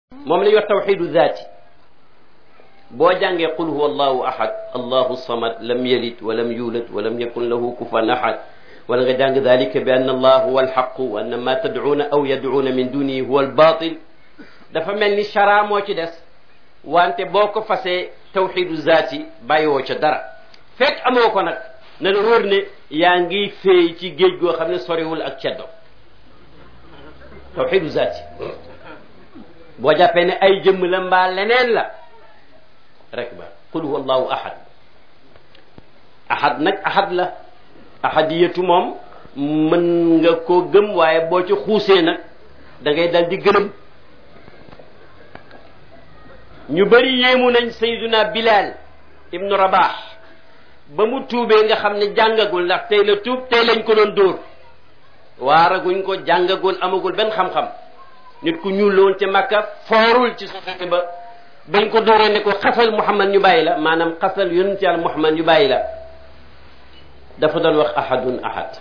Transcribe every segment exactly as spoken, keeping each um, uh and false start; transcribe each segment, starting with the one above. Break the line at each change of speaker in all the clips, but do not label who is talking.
moom la ñuy wax tawxidu zaati boo jàngee qul huwa allahu ahad allahu samad lam yalid walam yulad walam yakun lahu kufan ahad wala nga jàng dalika bi anna allah huwa alxaqu wa anna ma tadcuuna aw yadcuuna min dunihi huwa albatil dafa mel ni chara moo ci des wante boo ko fasee tawxidu zaati bàyyiwoo ca dara fekk amoo ko nag na la wóor ne yaa ngi féey ci géej goo xam ne soriwul ak ceddo tawxidu zaati boo jàppee ne ay jëmm la mbaa leneen la rek ba qul huwa allahu ahad ahad nag ahad la ahadiyatu moom mën nga koo gëm waaye boo ci xuusee nag da ngay dal di gërëm ñu bëri yéemu nañ sayduna bilal ibnu rabah ba mu tuubee nga xam ne jàngagul ndax tey la tuub tey lañ ko doon dóor waaraguñ ko jàngagul amagul benn xam-xam nit ku ñuul la woon ca Makka foorul ci société ba bañ ko dóoree ne ko xasal Muhammad ñu bàyyi la maanaam xasal yonent yàlla Muhammad ñu bàyyi la dafa doon wax ahadun ahad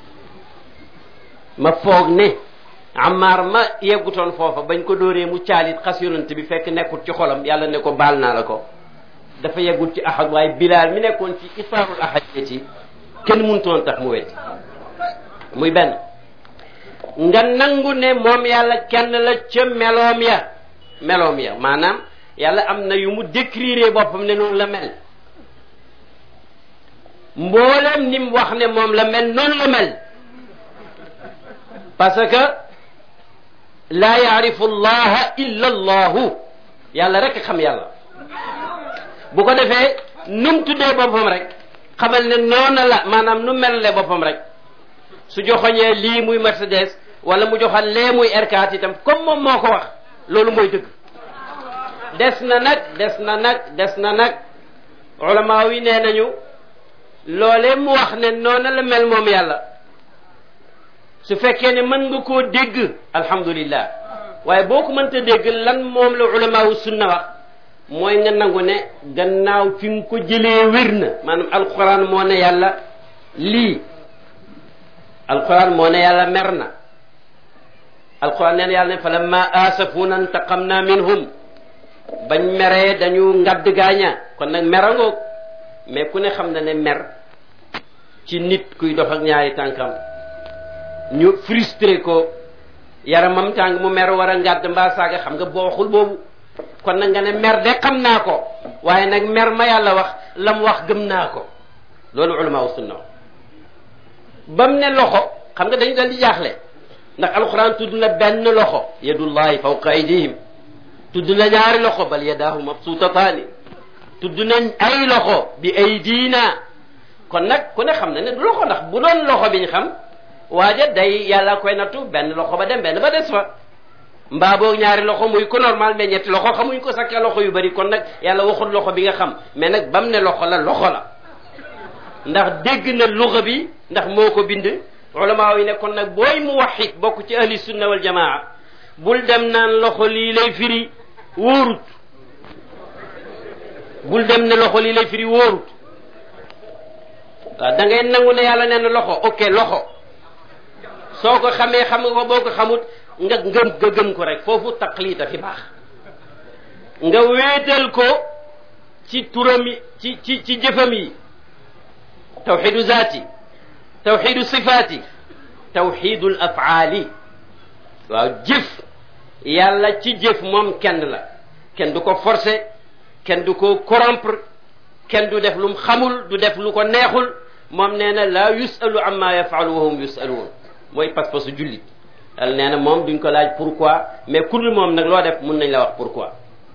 ma foog ne Ammaar ma yeggutoon foofa bañ ko dóoree mu caalit xas yonent bi fekk nekkul ci xolam yàlla ne ko baal naa la ko dafa yeggul ci ahad waaye Bilaal mi nekkoon ci isaarul ahad ci kenn mënutoon tax mu weddi muy benn nga nangu ne moom yàlla kenn la ca meloom ya meloom ya maanaam yàlla am na yu mu décrire boppam ne noonu la mel mboolem ni mu wax ne moom la mel noonu la mel parce que laa yaarifu allaha illa allahu yàlla rek xam yàlla bu ko defee nu mu tuddee boppam rek xamal ne noona la maanaam nu mel le boppam rek su joxoñee lii muy Mercedes wala mu joxal lee muy R quatre itam comme moom moo ko wax loolu mooy dëgg des na nag des na nag des na nag ulama yi nee nañu loolee mu wax ne noona la mel moom yàlla su fekkee ne mën nga koo dégg alhamdulillah waaye boo ko mënta dégg lan moom la ulama wu sunna wax mooy nga nangu ne gannaaw fi nga ko jëlee wér na maanaam alquran moo ne yàlla lii alquran moo ne yàlla mer na alquran nee na yàlla ne fa lamma asafuna intaqamna minhum bañ meree dañu ngadd gaaña kon nag merangoog mais ku ne xam na ne mer ci nit kuy dox ak ñaari tànkam ñu frustré ko yaramam tàng mu mer war a ngadd mbaa saaga xam nga boo waxul boobu kon nag nga ne mer de xam naa ko waaye nag mer ma yàlla wax lam wax gëm naa ko loolu ulama sunna bam ne loxo xam nga dañu dal di jaaxle ndax alquran tudd na benn loxo yadullahi fawqa aydihim tudd na ñaari loxo bal yadaahu mabsutataani tudd nañ ay loxo bi aydina kon nag ku ne xam na ne du loxo ndax bu doon loxo biñ xam waaja day yàlla koy nattu benn loxo ba dem benn ba des fa mbaa boog ñaari loxo muy ko normal mais ñetti loxo xamuñ ko sakkee loxo yu bari kon nag yàlla waxul loxo bi nga xam mais nag bam ne loxo la loxo la ndax dégg na luxa bi ndax moo ko bind ulama yi ne kon nag booy mu waxit bokk ci ahli sunna wal jamaa bul dem naan loxo lii lay firi wóorut bul dem ne loxo lii lay firi wóorut waaw da ngay nangu ne yàlla nee na loxo ok loxo soo ko xamee xam nga ko boo ko xamut nga ngëm nga gëm ko rek foofu taqlid a fi baax nga wéetal ko ci turam yi ci ci ci jëfam yi tawxidu zaati tawxidu sifaati tawxidul afaali waaw jëf yàlla ci jëf moom kenn la kenn du ko forcer kenn du ko corrompre kenn du def lu mu xamul du def lu ko neexul moom nee na laa yusalu amma yafalu wa hum yusaluun mooy pas-pasu jullit yàlla nee na moom duñ ko laaj pourquoi mais ku dul moom nag loo def mun nañ la wax pourquoi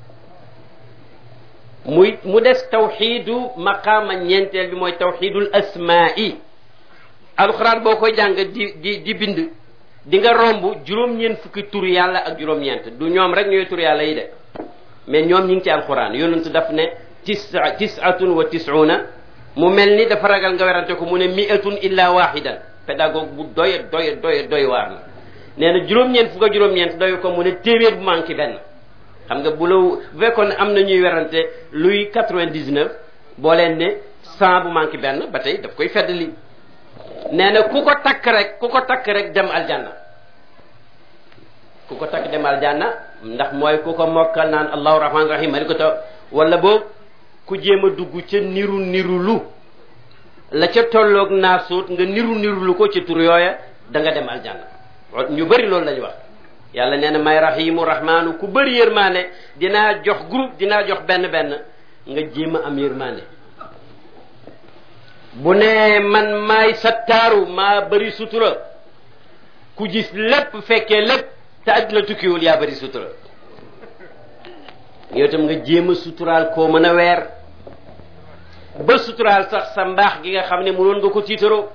muy mu des tawxidu maqaama ñeenteel bi mooy tawxidul asmaai alxuraan boo koy jàng di di di bind di nga romb juróom-ñeent fukki tur yàlla ak juróom-ñeent du ñoom rek ñooy tur yàlla yi de mais ñoom ñu ngi ci alxuraan yonent daf ne tisa tisatun wa tisuna mu mel ni dafa ragal nga werante ko mu ne miatun illa wahidan pédagogue bu doy doy doy doy waar la nee na juróom-ñeent fukk ak juróom-ñeent doy ko mu ne téeméer bu manqué benn xam nga bu la bu fekkoon ne am na ñuy werante luy quatre-vingt-dix-neuf boo leen ne cent bu manqué benn ba tey daf koy feddali nee na ku ko takk rek ku ko takk rek dem aljanna ku ko takk dem aljanna ndax mooy ku ko mokkal naan allahu rahman rahim ma di ko ta wala boobu ku jéem a dugg ca niru niru lu la ca tolloog naasuut nga niru niru lu ko ci tur yooya da nga dem aljanna ñu bëri loolu lañu wax yàlla nee na may rahimu rahmaanu ku bëri yërmaane dinaa jox groupe dinaa jox benn benn nga jéem a am yërmaane bu ne man maay sattaaru maa bëri sutura ku gis lépp fekkee lépp te aj la tukkiwul yaa bëri sutura yow tam nga jéem a suturaal koo mën a weer ba suturaal sax sa mbaax gi nga xam ne mënoon nga ko tiitaroo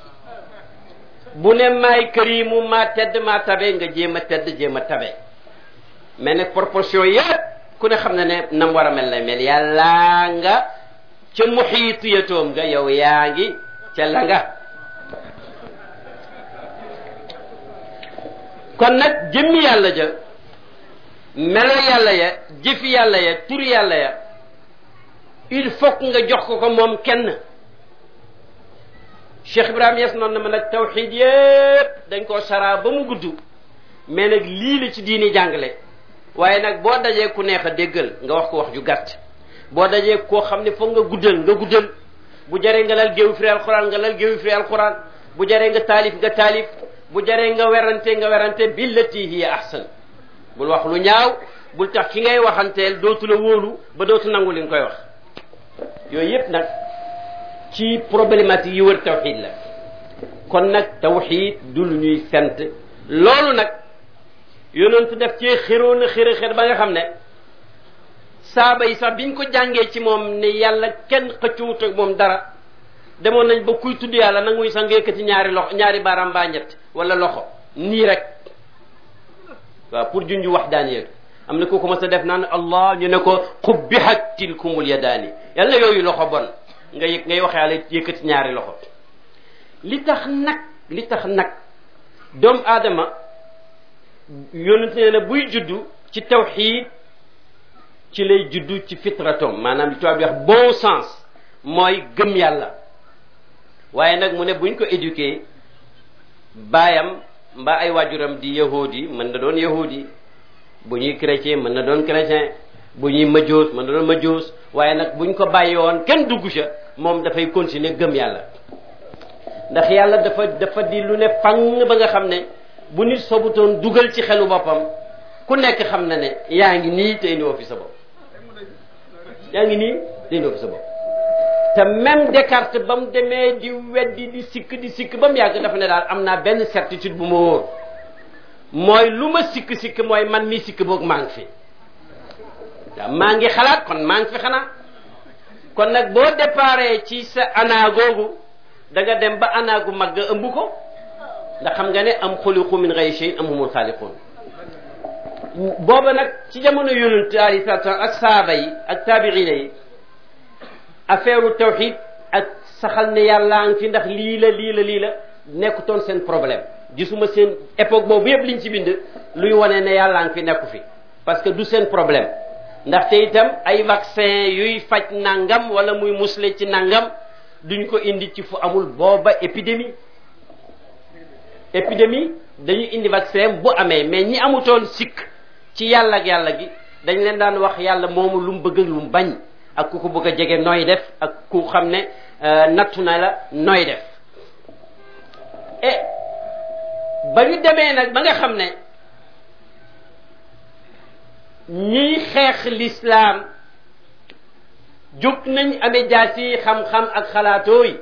bu ne maay karimu maa tedd maa tabe nga jéem a tedd jéem a tabe mais nag proportion yëpp ku ne xam ne ne nam war a mel lay mel yàllaa nga ca muxiitu yatoom nga yow yaa ngi ca la nga kon nag jëmmi yàlla ja melo yàlla ya jëfi yàlla ya turi yàlla ya il faut nga jox ko ko moom kenn Cheikh Ibrahima Niass noonu na ma nag tawxiid yépp dañ koo saraa ba mu gudd mais nag lii la ci diini jàngale waaye nag boo dajee ku neex a déggal nga wax ko wax ju gàtt boo dajee koo xam ne foog nga guddal nga guddal bu jaree nga lal géewu firi alquran nga lal géewu firi alquran bu jaree nga taalif nga taalif bu jaree nga werante nga werante billati hiya ahsan bul wax lu ñaaw bul tax ki ngay waxanteel dootu la wóolu ba dootu nangu li nga koy wax yooyu yépp nag ci problématique yi wër tawxid la kon nag tawxid du lu ñuy sant loolu nag yonentu def ci xiroon a xira xir ba nga xam ne saaba yi sax biñ ko jàngee ci moom ne yàlla kenn xëccuwut ak moom dara demoon nañ ba kuy tudd yàlla nanguy sax nga yëkkati ñaari loxo ñaari baaraam mbaa ñett wala loxo nii rek waaw pour junju wax daan yëg am na kooku mas a def naan allah ñu ne ko xubbihat tilkumul yadaani yàlla yooyu loxo bon nga yëg ngay waxee yàlla yëkkati ñaari loxo li tax nag li tax nag doomu aadama yonent ne na buy juddu ci tawxiid ci lay juddu ci fitratom maanaam li tubaab di wax bon sens mooy gëm yàlla waaye nag mu ne buñ ko éduquer baayam mbaa ay waajuram di yahudi mën na doon yahudi bu ñuy chrétien mën na doon chrétien bu ñuy majoos mën na doon majoos waaye nag buñ ko bàyyi woon kenn dugg ca moom dafay continuer gëm yàlla ndax yàlla dafa dafa di lu ne fang ba nga xam ne bu nit sobutoon dugal ci xelu boppam ku nekk xam na ne yaa ngi nii te indiwoo fi sa bopp yaa ngi nii te indiwoo fi sa bopp te même Descartes ba mu demee di weddi di sikk di sikk ba mu yàgg dafa ne daal am naa benn certitude bu ma wóor mooy lu ma sikk sikk mooy man mii sikk boog maa ngi fi waaw maa ngi xalaat kon maa ngi fi xanaa kon nag boo déparé ci sa ana googu da nga dem ba ana gu mag nga ëmb ko ndax xam nga ne am xuliqu min ghayri shay'in am humul xaaliquun booba nag ci jamono yonent alayhi salaatu wa salaam ak saaba yi ak taabiina yi affaire tawxid ak saxal ne yàlla ngi fi ndax lii la lii la lii la nekkutoon seen problème gisuma seen époque boobu yëpp liñ ci bind luy wane ne yàlla ngi fi nekku fi parce que du seen problème ndaxte itam ay vaccin yuy faj nangam wala muy musle ci nangam duñ ko indi ci fu amul booba épidémie épidémie dañuy indi vaccin bu amee mais ñi amutoon sikk ci yàlla ak yàlla gi dañ leen daan wax yàlla moomu lu mu bëgg ak lu mu bañ ak ku ko bëgg a jege nooy def ak ku xam ne nattu na la nooy def et ba ñu demee nag ba nga xam ne ñiy xeex l'islam jóg nañ amee jaasi xam-xam ak xalaatooy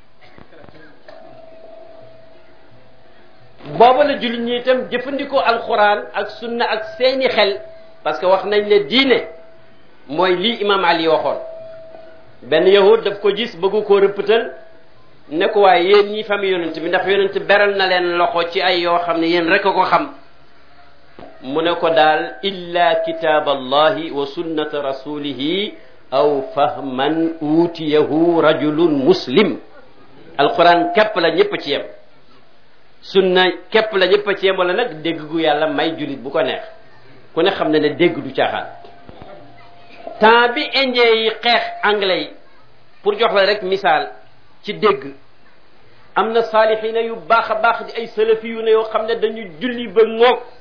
booba la jullit ñi itam jëfandikoo alquran ak sunna ak seeni xel parce que wax nañ ne diine mooy lii imam Ali waxoon benn yahud daf ko gis bëggu koo rëppatal ne ko waaye yéen ñi famille yonent bi ndax yonent beral na leen loxo ci ay yoo xam ne yéen rek a ko xam mu ne ko daal illa kitab allahi wa sunnata rasulihi aw fahman utiyahu rajulun muslim alquran képp la ñëpp ci yem sunna képp la ñëpp ci yem wala nag dégg gu yàlla may julit bu ko neex ku ne xam ne ne dégg du caaxaan temps bi indien yi xeex anglais yi pour jox la rek misaal ci dégg am na saalixina yu baax a baax di ay salafi yu ne yoo xam ne dañu julli ba ngoog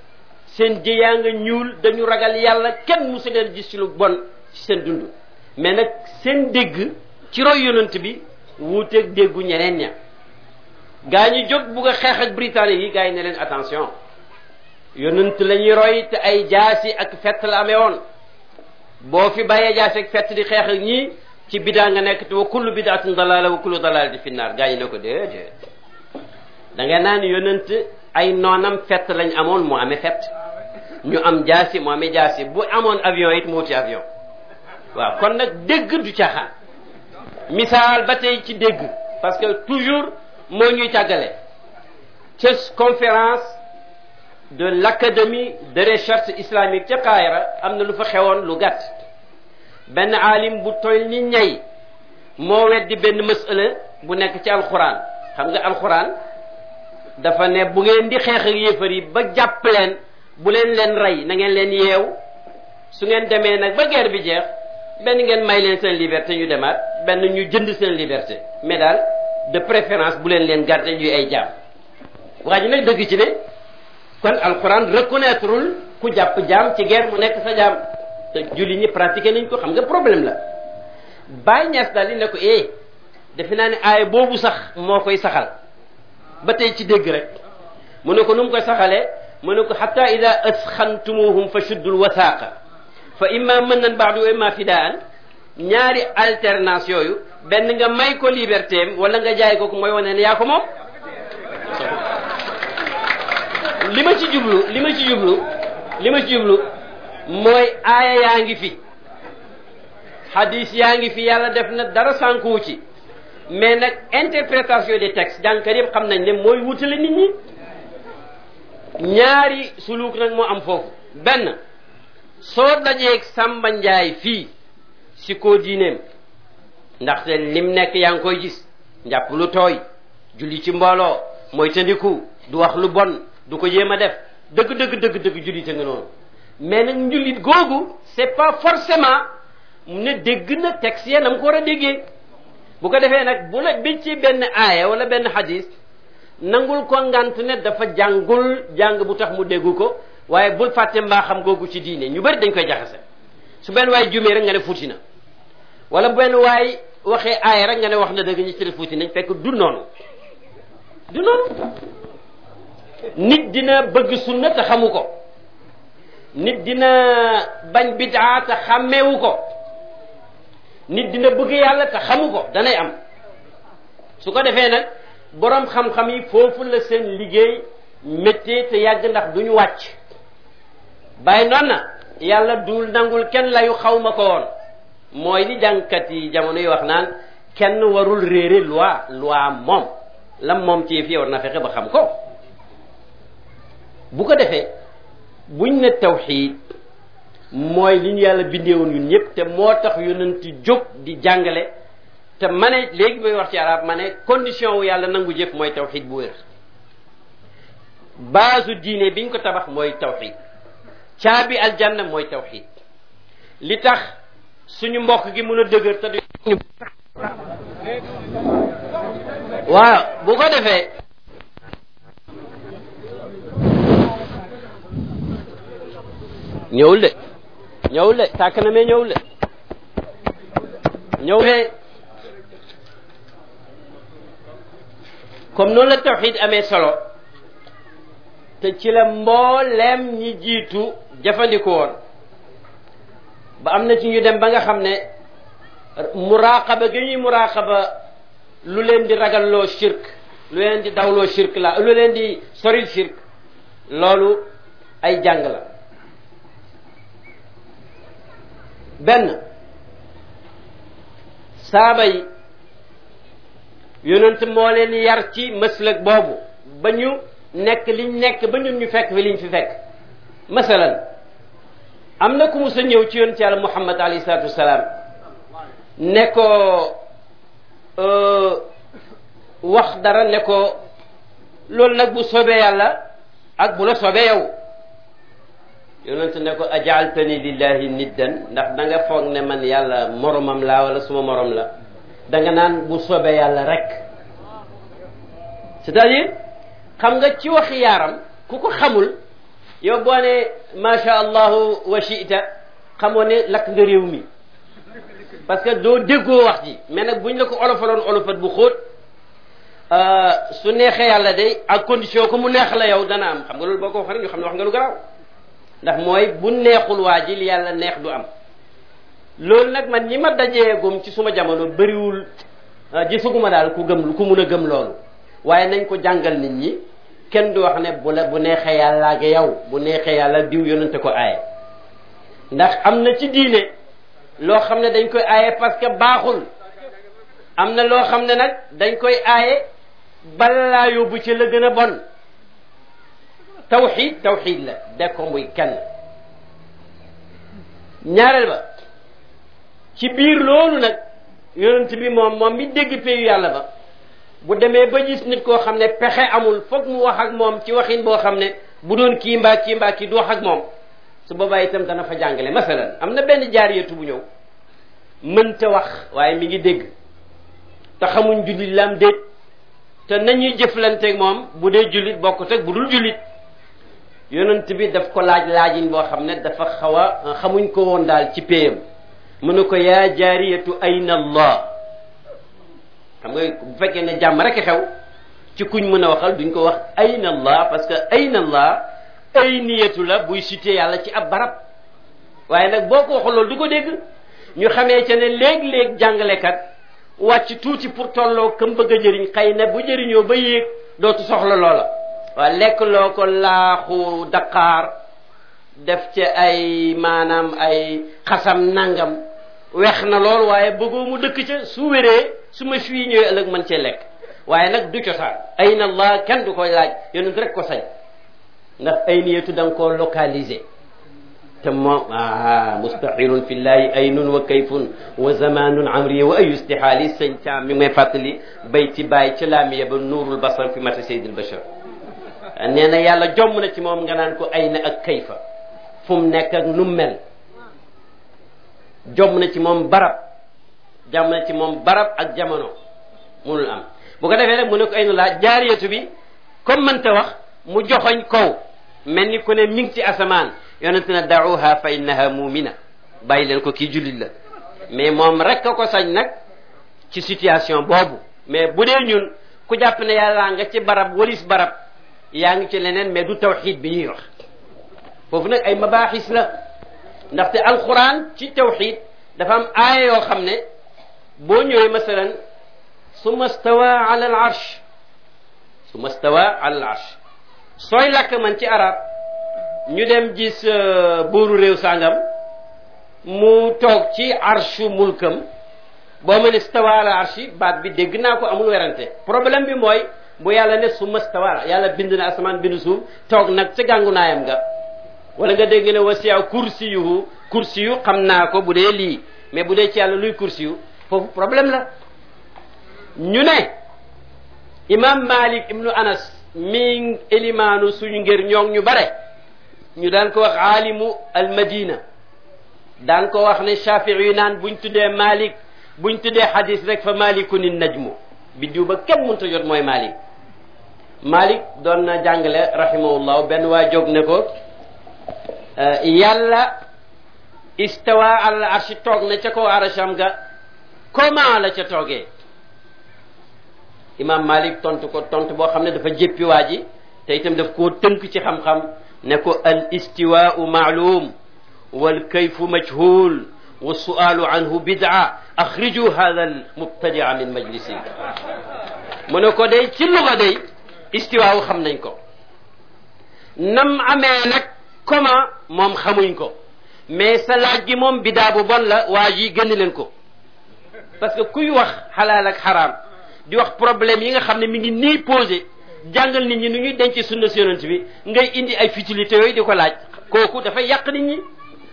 seen jëyaa nga ñuul dañu ragal yàlla kenn musu leen gis ci lu bon ci seen dund mais nag seen dégg ci roy yonent bi wuuteeg déggu ñeneen ña gaa ñi jóg bugg a xeex ak britannique yi gaa yi ne leen attention yonent la ñuy roy te ay jaasi ak fett la amee woon boo fi bàyyee jaasi ak fett di xeex ak ñii ci bidaa nga nekk te wa kullu bidaatin dalaala wa kullu dalaalatin fi naar gaa yi ne ko déedéet da nga naan yonent ay noonam fett lañ amoon mu amee fett ñu am jaasi mu amee jaasi bu amoon avion it mu wuti avion waaw kon nag dégg du caaxaan misaal ba tey ci dégg parce que toujours moo ñuy tàggale ca conférence de l'académie de recherche islamique ca Kaayra am na lu fa xewoon lu gàtt benn aalim bu toll ni ñay moo weddi benn masala bu nekk ci alxuraan xam nga alxuraan dafa ne bu ngeen di xeex ak yéefar yi ba jàpp leen bu leen leen rey na ngeen leen yeew su ngeen demee nag ba guerre bi jeex benn ngeen may leen seen liberté ñu demaat benn ñu jënd seen liberté mais daal de préférence bu leen leen garder ñuy ay jaam waa ji nag dëgg ci ne kon alquran reconnaîtreul ku jàpp jaam ci guerre mu nekk sa jaam te julli ñi pratiqué nañ ko xam nga problème la Baye Niass daal di ne ko eh defe naa ne aaya boobu sax moo koy saxal ba tey ci dégg rek mu ne ko nu mu koy saxalee mu ne ko hatta ida asxantumuhum fa shuddul wasaaqa fa imma mannan ba'du wa imma fidaan ñaari alternance yooyu benn nga may ko liberté am wala nga jaay ko ko mooy wane ne yaa ko moom li ma ci jublu li ma ci jublu li ma ci jublu mooy aaya yaa ngi fi hadis yaa ngi fi yàlla def na dara sànkuwu ci mais nag interprétation des textes jàngkat yëpp xam nañ ne mooy wutale nit ñi ñaari suluk nag moo am foofu benn soo dajeeg Samba Njaay fii si koo diineem ndaxte lim nekk yaa ngi koy gis njàpp lu tooy julli ci mbooloo mooy tandiku du wax lu bon du ko yéem a def dëgg dëgg dëgg dëgg jullit a nga noonu mais nag njullit googu c'est pas forcément mu ne dégg na texte ya nam ko war a déggee bu ko defee nag bu la bi ci benn aaya wala benn hadis nangul ko ngant ne dafa jàngul jàng bu tax mu déggu ko waaye bul fàtte mbaa xam googu ci diine ñu bari dañ koy jaxase su benn waay jumee rek nga ne fuuti na wala benn waay waxee aaya rek nga ne wax na dëgg ñi ci def fuuti nañ fekk du noonu du noonu nit dina bëgg sunna te xamu ko nit dina bañ bidaa te xàmmeewu ko nit dina bëgg yàlla te xamu ko danay am su ko defee nag boroom xam-xam yi foofu la seen liggéey métier te yàgg ndax duñu wàcc bàyyi noonu na yàlla dul nangul kenn layu xaw ma ko woon mooy li jàngkat yi jamono yi wax naan kenn warul réere loi loi moom lam moom ci fi war na fexe ba xam ko bu ko defee buñ ne tawxiid mooy li ñu yàlla bindeewoon ñun ñëpp te moo tax yonent jóg di jàngale te ma ne léegi may wax ci arab ma ne condition wu yàlla nangu jëf mooy tawxiid bu wér baasu diine biñ ko tabax mooy tawxiid caabi aljanna mooy tawxiid li tax suñu mbokk gi mën a dëgër te du waaw bu ko defee ñëwul de ñëwul de tàkk na mais ñëwul de ñëw de comme noonu la tawxiid amee solo te ci la mbooleem ñi jiitu jëfandikoo woon ba am na ci ñu dem ba nga xam ne muraqaba gi ñuy muraqaba lu leen di ragalloo shirk lu leen di dawloo shirk la lu leen di soril shirk loolu ay jàng la benn saaba yi yonent moo leen yar ci maslak boobu ba ñu nekk liñ nekk ba ñun ñu fekk fi liñ fi fekk masalan am na ku mu sa ñëw ci yonent yàlla Muhammad alayhi salaatu wasalaam ne ko wax dara ne ko loolu nag bu soobee yàlla ak bu la soobee yow yonent ne ko ajaaltani lillahi niddan ndax da nga foog ne man yàlla moromam laa wala suma morom la da nga naan bu soobee yàlla rek c'est-à-dire xam nga ci waxi yaaram ku ko xamul yow boo ne macha allahu wa shi'ta xamoo ne lakk nga réew mi parce que doo déggoo wax ji mais nag buñ la ko olofaloon olofat bu xóot su neexee yàlla de ak condition ko mu neex la yow dana am xam nga loolu boo ko wax rek ñu xam ne wax nga lu garaaw ndax mooy bu neexul waa ji li yàlla neex du am loolu nag man ñi ma dajeegum ci suma jamono bëriwul gisuguma daal ku gëm ku mun a gëm loolu waaye nañ ko jàngal nit ñi kenn du wax ne bu la bu neexee yàlla ak yow bu neexee yàlla diw yonente ko aaye ndax am na ci diine loo xam ne dañ koy aaye parce que baaxul am na loo xam ne nag dañ koy aaye bala laa yóbbu ci la gën a bon tawxid tawxid la deg ko muy kenn ñaareel ba ci biir loolu nag yonent bi moom moom mi dégg peyu yàlla ba bu demee ba gis nit koo xam ne pexe amul foog mu wax ak moom ci waxin boo xam ne bu doon kii mbaa kii mbaa kii du wax ak moom su boobaa itam dana fa jàngale masalan am na benn jaariyatu bu ñëw mënta wax waaye mi ngi dégg te xamuñ jullit lam déet te nañuy jëflanteeg moom bu dee jullit bokkut ak bu dul jullit yonent bi daf ko laaj laajin boo xam ne dafa xaw a xamuñ ko woon daal ci péyam mu ne ko yaa jaariyatu ayna allah xam nga bu fekkee ne jàmm rek xew ci kuñ mën a waxal duñ ko wax ayna allah parce que ayna allah ay niyatu la buy cité yàlla ci ab barab waaye nag boo ko waxul loolu du ko dégg ñu xamee ca ne léeg-léeg jàngalekat wàcc tuuti pour tolloo kam bëgg a jëriñ xëy na bu jëriñoo ba yéeg dootu soxla loola waaye lekk loo ko laaxu daqaar def ci ay maanaam ay xasam nangam weex na lool waaye bëggoo mu dëkk ca su wéree su ma fii ñëwee ëllëg mën cee lekk waaye nag du cosaan ayna allah kenn du koy laaj yonent rek ko sañ ndax ay niyatu da nga koo localisé te moom ah mustahilun fi llahi aynun wa kayfun wa zamanun amri wa ayu istihaali sëñ caam mi may fàttali bay ci bàyyi ci laamiya ba nuurul basar fi mata sayyidil bashar nee na yàlla jomm na ci moom nga naan ko ayna ak kayfa fu mu nekk ak nu mel jomm na ci moom barab jomm na ci moom barab ak jamono munul am bu ko defee rek mu ne ko ayna laa jaariyatu bi comme mënta wax mu joxoñ kaw mel ni ku ne mi ngi ci asamaan yonent na da'uha fa innaha mumina bàyyi leen ko kii jullit la mais moom rek a ko sañ nag ci situation boobu mais bu dee ñun ku jàpp ne yàlla nga ci barab walis barab yaa ngi ci leneen mais du tawxid bi ñuy wax foofu nag ay mabaaxis la ndaxte alquran ci tawxid dafa am aaya yoo xam ne boo ñëwee masalan summa stawa ala al arsh summa stawa ala al arsh sooy lakk man ci arab ñu dem gis buuru réew sàngam mu toog ci arshu mulkam boo ma ne stawa ala arshi baat bi dégg naa ko amul werante problème bi mooy bu yàlla ne summa stawa yàlla bind na asamaan bind suuf toog nag ca gàngu naayam nga wala nga dégg ne wasi'a kursiyuhu kursiyu xam naa ko bu dee lii mais bu dee ci yàlla luy kursiyu foofu problème la ñu ne imam Malik ibnu Anas mi élimaanu suñu ngir ñoog ñu bare ñu daan ko wax aalimu almadina daan ko wax ne Shafii yu naan buñ tuddee Malik buñ tuddee hadis rek fa malikun najmu biddiw ba kenn mënta jot mooy Malik Malik doon na jàngale rahimahullah benn waa jóg ne ko yàlla istawa al arshi toog na ca kaw arasham ga comment la ca toogee imam Malik tontu ko tontu boo xam ne dafa jéppi waa ji te itam daf koo tënk ci xam-xam ne ko al istiwaau maalum wal kayfu majhul wa sualu anhu bid'a axriju hada al mubtadia min majlisi mu ne ko day ci luga day istiwaawu xam nañ ko nam amee nag comment moom xamuñ ko mais sa laaj gi moom bidaa bu bon la waa ji gën leen ko parce que kuy wax xalaal ak xaraam di wax problème yi nga xam ne mi ngi nii posé jàngal nit ñi nu ñuy denc sunna si yonent bi ngay indi ay futilité yooyu di ko laaj kooku dafay yàq nit ñi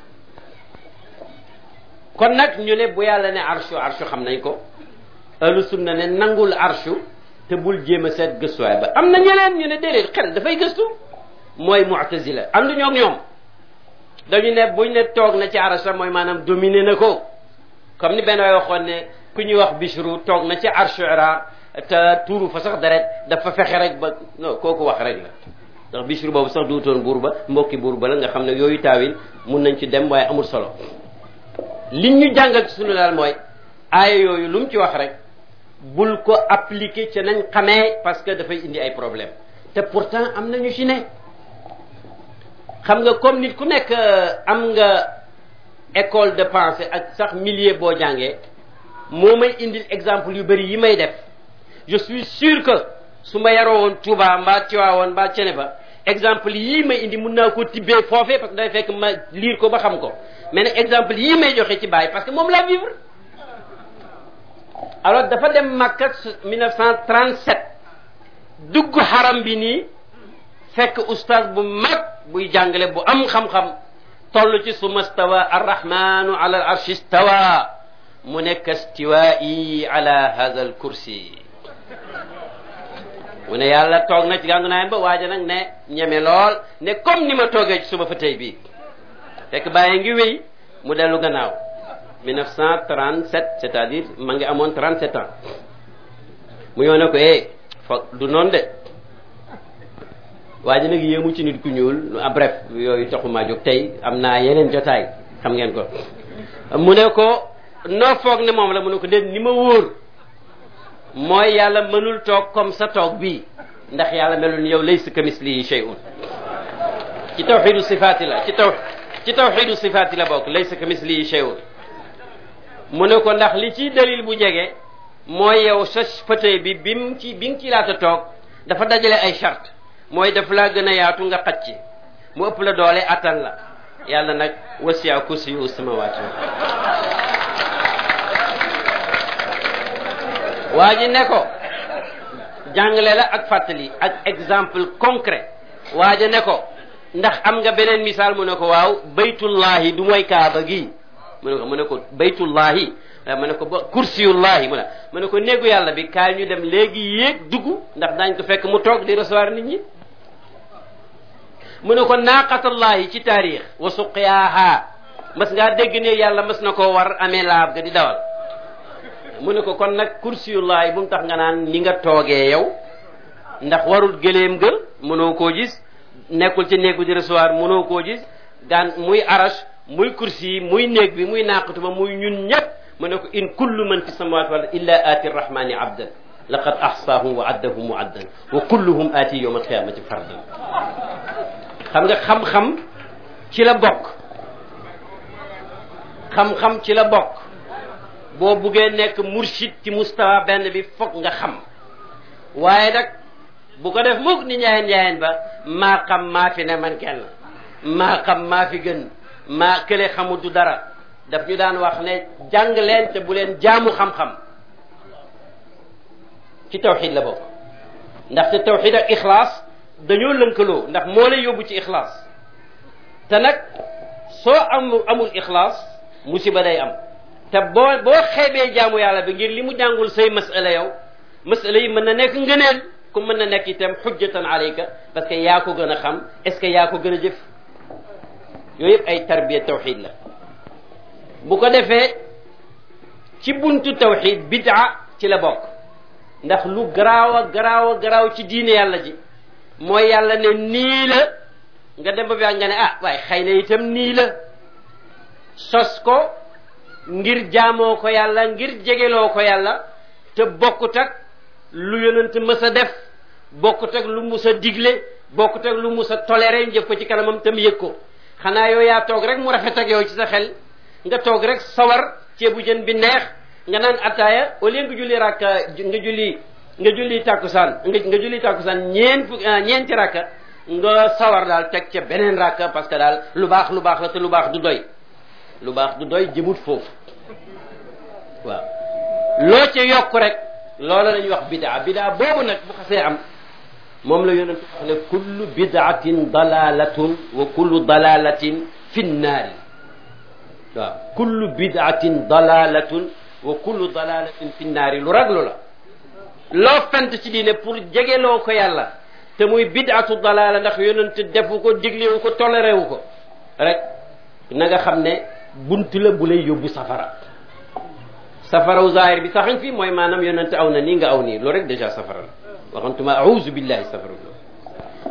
kon nag ñu ne bu yàlla ne arshu arshu xam nañ ko ahlu sunna ne nangul arshu te bul jéem a seet gëstuwaay ba am na ñeneen ñu ne déedéet xel dafay gëstu mooy mu'tazila am du ñoom ñoom dañu ne buñ ne toog na ci arsha mooy maanaam dominé na ko comme ni benn waay waxoon ne ku ñuy wax Bishru toog na ci arshu Iraq te tuuru fa sax deret dafa fexe rek ba non kooku wax rek la ndax Bishr boobu sax duutoon buur ba mbokki buur ba la nga xam ne yooyu taawil mun nañ ci dem waaye amul solo li ñu jàngal ci sunu daal mooy aaya yooyu lu mu ci wax rek bul ko appliquer ca nañ xamee parce que dafay indi ay problème te pourtant am nañu ci ne xam nga comme nit ku nekk am nga école de pensée ak sax milieu boo jàngee moo may indil exemple yu bëri yi may def je suis sûr que su ma yaroo woon Touba mbaa Tiwaawoon mbaa Ceneba exemple yii may indi mun naa ko tibbee foofee parce que day fekk ma lire ko ba xam ko mais nag exemple yii may joxe ci Baye parce que moom laa vivre alors dafa dem Makka mille neuf cent trente-sept dugg xaram bi nii fekk oustaz bu mag buy jàngale bu am xam-xam toll ci summa stawa arrahmanu ala al arshi stawa mu nekk stiwaa'i ala hadha al kursi mu ne yàlla toog na ci gàngu naayam ba waaja nag ne ñeme lool ne comme ni ma toogee ci suma fa tey bii fekk bàyyi ngi wéy mu dellu gannaaw mille neuf cent trente-sept c'est-à-dire ma ngi amoon trente-sept ans mu ñëw ne ko eh foog du noonu de waaja nag yéemu ci nit ku ñuul ah bref yooyu taxumaa jóg tey am naa yeneen jotaay xam ngeen ko mu ne ko noo foog ne moom la mu ne ko déet ni ma wóor mooy yàlla mënul toog comme sa toog bii ndax yàlla melul ni yow laysa kamislihi shay'un ci tawxidu sifaati la ci taw ci tawxidu sifaati la bokk laysa kamislihi shay'un mu ne ko ndax li ci dalil bu jege mooy yow sa fauteuil bi bim ci bi nga ci laata toog dafa dajale ay charte mooy daf laa gën a yaatu nga xaj ci mu ëpp la doole attan la yàlla nag wasi'a kursiyyu samawati waa ji ne ko jàngale la ak fàttali ak exemple concret waa ji ne ko ndax am nga beneen misaal mu ne ko waaw baytullahi du mooy kaaba gi mu ne ko mu ne ko baytullahi mu ne ko ba kursiyullahi mu ne mu ne ko néegu yàlla bi kaay ñu dem léegi yéeg dugg ndax daañ ko fekk mu toog di recevoir nit ñi mu ne ko naaqatallahi ci taarix wa suqyaaha mas ngaa dégg ne yàlla mas na koo war amee laab ga di dawal mu ne ko kon nag kursiyullahi bu mu tax nga naan ni nga toogee yow ndax warul gëléem ga mënoo koo gis nekkul ci néegu di recevoir mënoo koo gis gaan muy arash muy kursi muy néeg bi muy naaqatuma muy ñun ñëpp mu ne ko in kullu man fi samawati wal illa aati rrahmani abdan laqad ahsaahum wa addahum muaddan wa kulluhum aati yawma alqiyamati fardan xam nga xam-xam ci la bokk xam-xam ci la bokk boo buggee nekk murshid ci mustawa benn bi foog nga xam waaye nag bu ko def mukk ni njaayeen njaayeen ba maa xam maa fi ne man kenn maa xam maa fi gën maa kële xamul du dara daf ñu daan wax ne jàng leen te bu leen jaamu xam-xam ci tawxid la bokk ndaxte tawxid ak ixlaas dañoo lënkaloo ndax moo lay yóbbu ci ixlaas te nag soo amul amul ixlaas musiba day am te boo boo xeebee jaamu yàlla bi ngir li mu jàngul say masala yow masala yi mën na nekk ngëneel ku mën na nekk itam xujjatan alayka parce que yaa ko gën a xam est-ce que yaa ko gën a jëf yooyu yëpp ay tarbiya tawxid la bu ko defee ci buntu tawxid bid'a ci la bokk ndax lu garaaw a garaaw a garaaw ci diine yàlla ji mooy yàlla ne nii la nga dem ba bi nga ne ah waaye xëy na itam nii la sos ko ngir jaamoo ko yàlla ngir jegeloo ko yàlla te bokkut ak lu yonent mës a def bokkut ak lu mus a digle bokkut ak lu mus a toléré njëf ko ci kanamam tam yëg ko xanaa yow yaa toog rek mu rafet ak yow ci sa xel nga toog rek sawar ceebu jën bi neex nga naan attaaya au lieu nga julli rakka nga julli nga julli tàkkusaan nga nga julli tàkkusaan ñeen fu ñeenti rakka nga sawar daal teg ca beneen rakka parce que daal lu baax lu baax la te lu baax du doy lu baax du doy jëmut foofu waaw loo ca yokk rek loola la ñuy wax bidaa bidaa boobu nag bu xasee am moom la yonent wax ne kullu bidaatin dalalatun wa kullu dalalatin fi nnaari waaw kullu bidaatin dalalatun wa kullu dalalatin fi nnaari lu raglu la loo fent ci diine pour jegeloo ko yàlla te muy bidaatu dalala ndax yonent defu ko diglewu ko tolérewu ko rek na nga xam ne bunt la bu lay yóbbu safara safaraw zahir bi saxañ fii mooy maanaam yonent aw na nii nga aw nii loolu rek déjà safara la waxantuma auzu billahi safara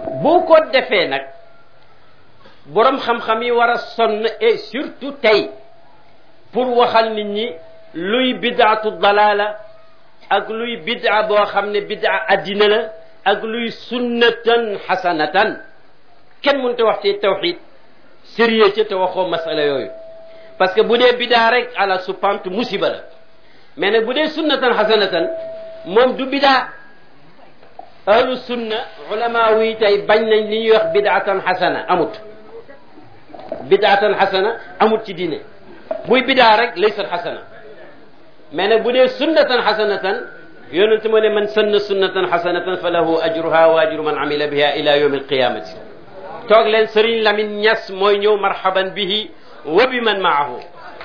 bu ko defee nag borom xam-xam yi war a sonn et surtout tey pour waxal nit ñi luy bidaatu dalaala ak luy bidaa boo xam ne bidaa addina la ak luy sunnatan xasanatan kenn mënut a wax ci tawxid sérieux ca te waxoo masala yooyu parce que bu dee bidaa rek ala suppante musiba la mais nag bu dee sunnatan xasanatan moom du bidaa ahlu sunna ulama wi tey bañ nañ li ñuy wax bidaatan xasana amut bidaatan xasana amut ci diine buy bidaa rek laysat xasana mais nag bu dee sunnatan xasanatan yonent ma ne man sanna sunnatan xasanatan fa lahu ajruha wa ajru man amila biha ila yawm alqiyamati toog leen Serigne Lamine Niass mooy ñëw marhaban bihi wa bi man maahu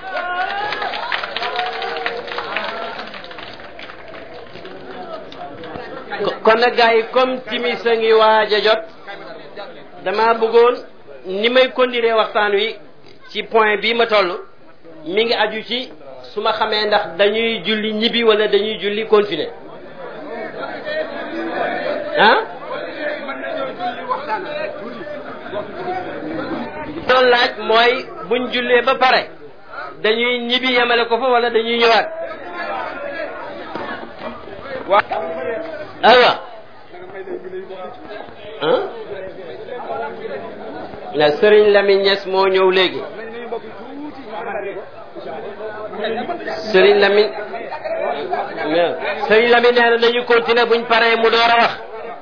kon nag gars yi comme timis a ngi waaj a jot dama bëggoon ni may conduire waxtaan wi ci point bii ma toll mi ngi aju ci su ma xamee ndax dañuy julli ñibbi wala dañuy julli continuer ah doon laaj mooy buñ jullee ba pare dañuy ñibbi yemale ko fa wala dañuy ñëwaat waaw aywa ah la Serigne Lamine Niass moo ñëw léegi Serigne Lamine Serigne Lamine nee na dañu continuer buñ paree mu door a wax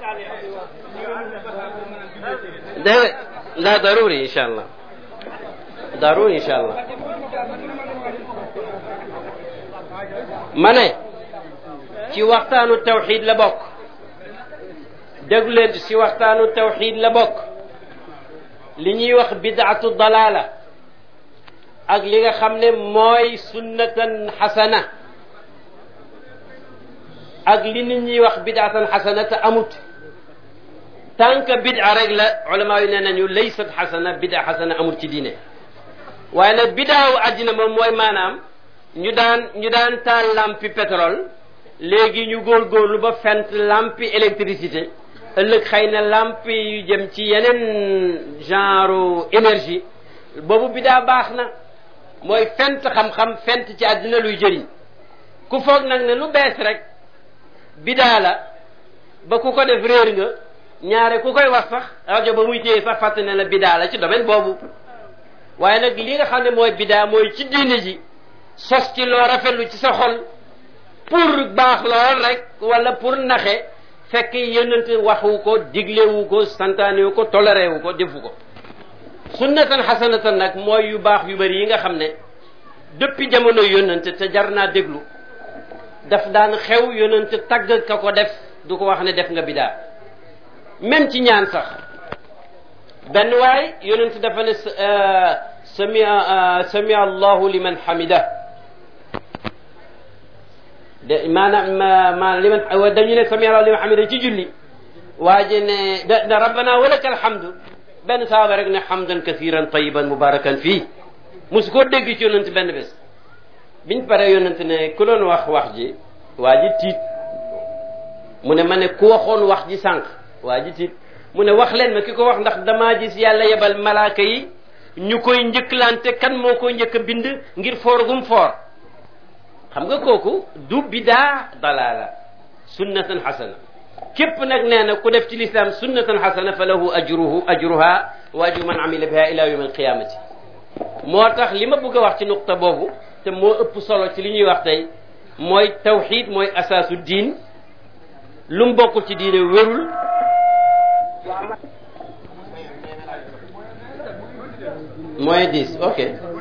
dégg nga daruri incha allah daruri incha allah ma ne ci waxtaanu tawxid la bokk déglu leen ci waxtaanu tawxid la bokk li ñuy wax bidaatu dalaala ak li nga xam ne mooy sunnatan xasana ak li nit ñuy wax bidaatan xasana te amut tant que bida rek la ulama yi nee nañu laysat xasana bida xasana amut ci diine waaye nag bidaawu àddina moom mooy maanaam ñu daan ñu daan taal lampi pétrole léegi ñu góorgóorlu ba fent lampi électricité ëllëg xëy na lampi yu jëm ci yeneen genre énergie boobu bidaa baax na mooy fent xam-xam fent ci àddina luy jëriñ ku foog nag ne lu bees rek bidaa la ba ku ko def réer nga ñaare ku koy wax sax rajo ba muy téye sax fàtte ne la bidaa la ci domaine boobu waaye nag li nga xam ne mooy bidaa mooy ci diine ji sos ci loo rafetlu ci sa xol pour baax lool rek wala pour naxe fekk yonent waxu ko diglewu ko santaanewu ko tolérewu ko defu ko sunnatan xasanatan nag mooy yu baax yu bari yi nga xam ne depuis jamono yonent te jar naa déglu daf daan xew yonent tagg ka ko def du ko wax ne def nga bidaa même ci ñaan sax benn waay yonent dafa ne samia samia allahu liman hamida de maanaam ma liman dañu ne samia allahu liman hamida ci julli waa ji ne da da rabbana walaka alhamdu benn saaba rek ne hamdan kathiran tayiban mubarakan fii musu koo dégg ci yonent benn bés biñ pare yonent ne ku doon wax wax ji waa ji tiit mu ne ma ne ku waxoon wax ji sànq waa ji tiit mu ne wax leen ma ki ko wax ndax damaa gis yàlla yebal malaaka yi ñu koy njëkkalante kan moo koy njëkk a bind ngir foor gum foor xam nga kooku du bidaa dalaala sunnatan xasana képp nag nee na ku def ci lislaam sunnatan xasana fa lahu ajruhu ajruha wa ajru man amila biha ila yawm alqiyamati moo tax li ma bëgg a wax ci nuqta boobu te moo ëpp solo ci li ñuy wax tey mooy tawxid mooy asaasu diin lu mu bokkul ci diine wérul mooy dix ok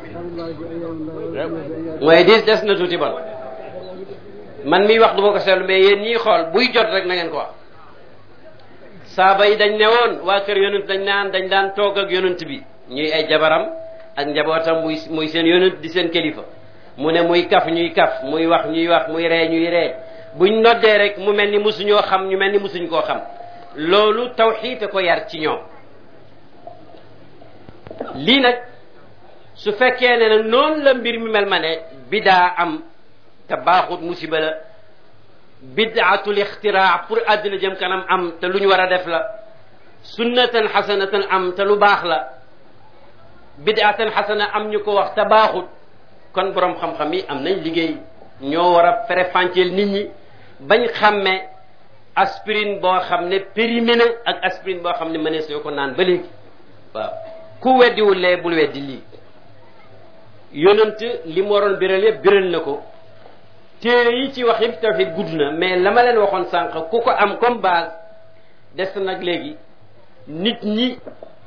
mooy dix des na tuuti bon man miy wax du ma ko seetlu mais yéen ñii xool buy jot rek na ngeen ko wax saaba yi dañ ne woon waa kër yonent dañ naan dañ daan toog ak yonent bi ñuy ay jabaram ak njabootam muy muy seen yonent di seen kilifa mu ne muy kaf ñuy kaf muy wax ñuy wax muy ree ñuy ree buñ noddee rek mu mel ni musuñoo xam ñu mel ni musuñ koo xam loolu tawxiid ko yar ci ñoom lii nag su fekkee ne nag noonu la mbir mi mel ma ne bidaa am te baaxut musiba la bidaatul ixtiraa pour àddina jëm kanam am te lu ñu war a def la sunnatan xasanatan am te lu baax la bid'atan xasana am ñu ko wax te baaxut kon borom xam-xam yi am nañ liggéey ñoo war a fere-fànceel nit ñi bañ xàmmee aspirine boo xam ne périmé na ak aspirine boo xam ne mënees yoo ko naan ba léegi waaw ku weddiwul lee bul weddi lii yonent li mu waroon biral yëpp biral na ko téere yi ci wax yëpp tawhid gudd na mais la ma leen waxoon sànq ku ko am comme base des nag léegi nit ñi